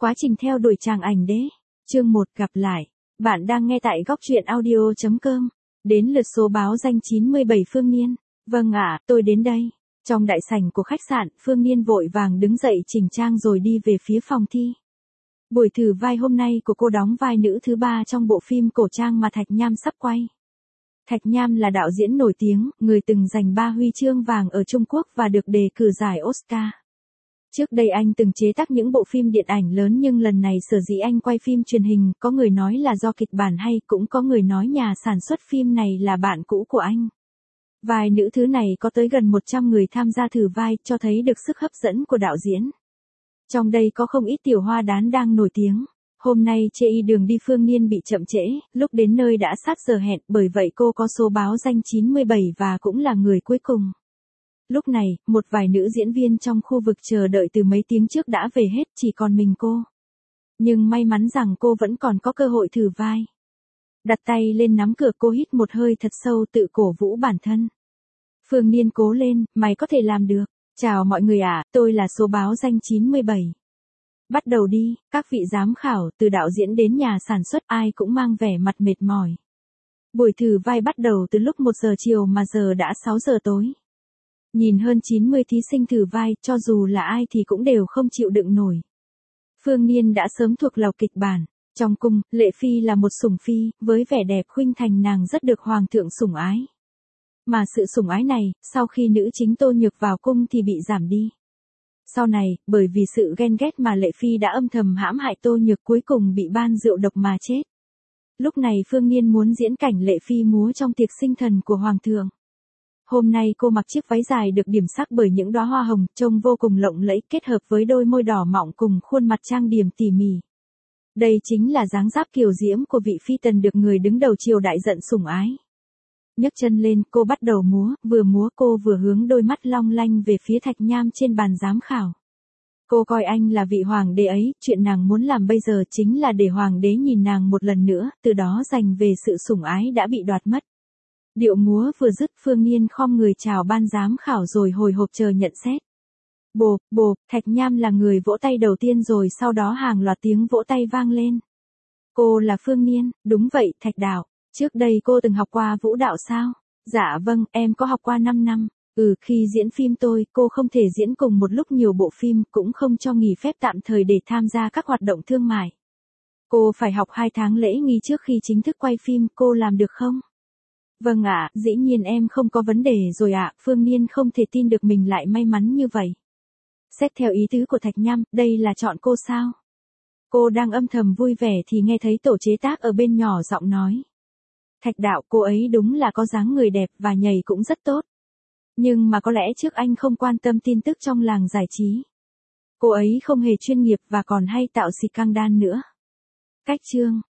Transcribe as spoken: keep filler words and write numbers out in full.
Quá trình theo đuổi chàng ảnh đế. Chương một gặp lại. Bạn đang nghe tại góc truyện audio chấm com. Đến lượt số báo danh chín mươi bảy Phương Niên. Vâng ạ, tôi đến đây. Trong đại sảnh của khách sạn, Phương Niên vội vàng đứng dậy chỉnh trang rồi đi về phía phòng thi. Buổi thử vai hôm nay của cô đóng vai nữ thứ ba trong bộ phim cổ trang mà Thạch Nham sắp quay. Thạch Nham là đạo diễn nổi tiếng, người từng giành ba huy chương vàng ở Trung Quốc và được đề cử giải Oscar. Trước đây anh từng chế tác những bộ phim điện ảnh lớn nhưng lần này sở dĩ anh quay phim truyền hình, có người nói là do kịch bản hay, cũng có người nói nhà sản xuất phim này là bạn cũ của anh. Vai nữ thứ này có tới gần một trăm người tham gia thử vai, cho thấy được sức hấp dẫn của đạo diễn. Trong đây có không ít tiểu hoa đán đang nổi tiếng. Hôm nay chê y đường đi Phương Niên bị chậm trễ, lúc đến nơi đã sát giờ hẹn, bởi vậy cô có số báo danh chín mươi bảy và cũng là người cuối cùng. Lúc này, một vài nữ diễn viên trong khu vực chờ đợi từ mấy tiếng trước đã về hết, chỉ còn mình cô. Nhưng may mắn rằng cô vẫn còn có cơ hội thử vai. Đặt tay lên nắm cửa, cô hít một hơi thật sâu tự cổ vũ bản thân. Phương Niên cố lên, mày có thể làm được. Chào mọi người ạ, à, tôi là số báo danh chín mươi bảy. Bắt đầu đi, các vị giám khảo, từ đạo diễn đến nhà sản xuất ai cũng mang vẻ mặt mệt mỏi. Buổi thử vai bắt đầu từ lúc một giờ chiều mà giờ đã sáu giờ tối. Nhìn hơn chín mươi thí sinh thử vai, cho dù là ai thì cũng đều không chịu đựng nổi. Phương Niên đã sớm thuộc lầu kịch bản. Trong cung, Lệ Phi là một sủng phi, với vẻ đẹp khuynh thành nàng rất được hoàng thượng sủng ái. Mà sự sủng ái này, sau khi nữ chính Tô Nhược vào cung thì bị giảm đi. Sau này, bởi vì sự ghen ghét mà Lệ Phi đã âm thầm hãm hại Tô Nhược, cuối cùng bị ban rượu độc mà chết. Lúc này Phương Niên muốn diễn cảnh Lệ Phi múa trong tiệc sinh thần của hoàng thượng. Hôm nay cô mặc chiếc váy dài được điểm sắc bởi những đóa hoa hồng, trông vô cùng lộng lẫy, kết hợp với đôi môi đỏ mọng cùng khuôn mặt trang điểm tỉ mỉ. Đây chính là dáng dấp kiều diễm của vị phi tần được người đứng đầu triều đại giận sủng ái. Nhấc chân lên, cô bắt đầu múa, vừa múa cô vừa hướng đôi mắt long lanh về phía Thạch Nham trên bàn giám khảo. Cô coi anh là vị hoàng đế ấy, chuyện nàng muốn làm bây giờ chính là để hoàng đế nhìn nàng một lần nữa, từ đó giành về sự sủng ái đã bị đoạt mất. Điệu múa vừa dứt, Phương Niên khom người chào ban giám khảo rồi hồi hộp chờ nhận xét. Bộp, bộp, Thạch Nham là người vỗ tay đầu tiên rồi sau đó hàng loạt tiếng vỗ tay vang lên. Cô là Phương Niên, đúng vậy, Thạch đạo. Trước đây cô từng học qua vũ đạo sao? Dạ vâng, em có học qua năm năm. Ừ, khi diễn phim tôi, cô không thể diễn cùng một lúc nhiều bộ phim, cũng không cho nghỉ phép tạm thời để tham gia các hoạt động thương mại. Cô phải học hai tháng lễ nghi trước khi chính thức quay phim, cô làm được không? Vâng ạ, dĩ nhiên em không có vấn đề rồi ạ, Phương Niên không thể tin được mình lại may mắn như vậy. Xét theo ý tứ của Thạch Nham, đây là chọn cô sao? Cô đang âm thầm vui vẻ thì nghe thấy tổ chế tác ở bên nhỏ giọng nói. Thạch đạo, cô ấy đúng là có dáng người đẹp và nhảy cũng rất tốt. Nhưng mà có lẽ trước anh không quan tâm tin tức trong làng giải trí. Cô ấy không hề chuyên nghiệp và còn hay tạo scandal nữa. Cách chương.